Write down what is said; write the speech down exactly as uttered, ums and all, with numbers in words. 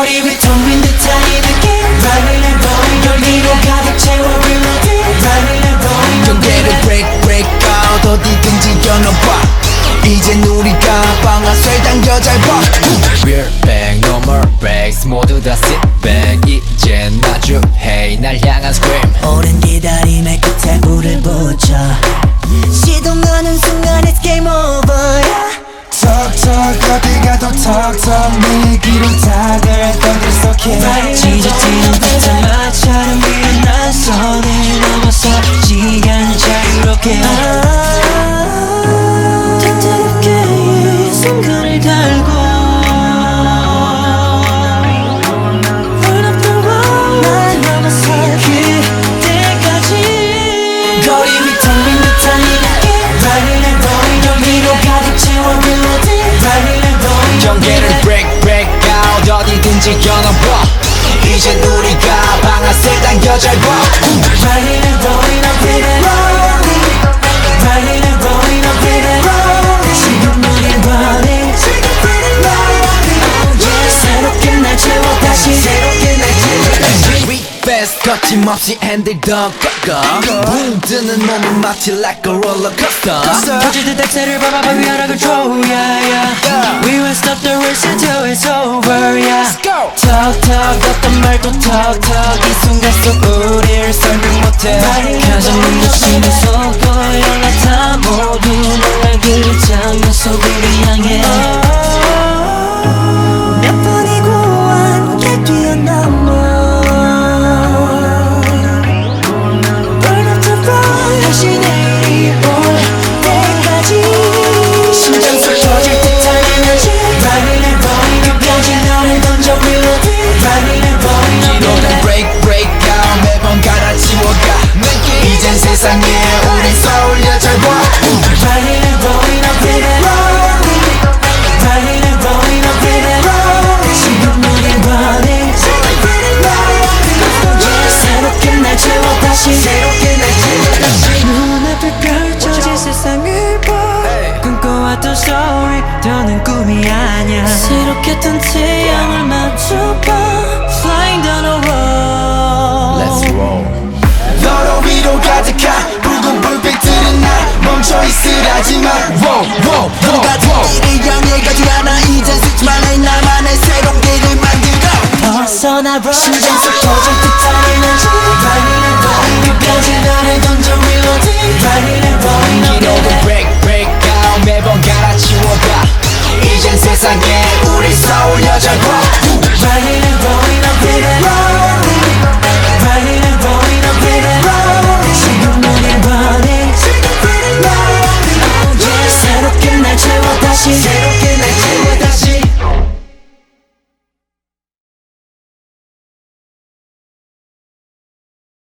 거리 위 텅빈 듯한 이 느낌 Riding and rolling 열기로 가득 채워 reloading Riding and rolling 경계를 break break out 어디든지 열어봐 이젠 우리가 방아쇠 당겨 잘 봐 We're back no more breaks 모두 다 sit back 이젠 마주해 날 향한 scream 오랜 기다림의 끝에 불을 붙여 시동하는 순간 it's game over yeah. 턱턱 어디 가도 턱턱 내 귀로 닭을 던질 속해 찢어지는 듯한 마찰은 미련한 선을 넘어서 시간을 자유롭게 따뜻하게 이 순간을 달고 Burn up the world 날 넘어서 그때까지 거리 위 텅빈 듯한 이 느낌 Riding and rolling 여기로 가득 채워 reloading Riding and rolling 경계를 break break out 어디든지 열어봐 이젠 우리가 방아쇠 당겨 잘 봐 Riding and rolling up with it Riding and rolling up with it 지금 우린 running 새롭게 날 채워 다시 새롭게 날 채워 We fast 거침없이 핸들 더 꺾어 붕 뜨는 몸은 마치 like a roller coaster 터질 듯 엑셀을 밟아봐 we are the control yeah yeah We won't stop the race until it's over yeah Let's go 턱턱 어떤 말도 턱턱 이 순간 속 우리를 설명 못해 가장 눈부시는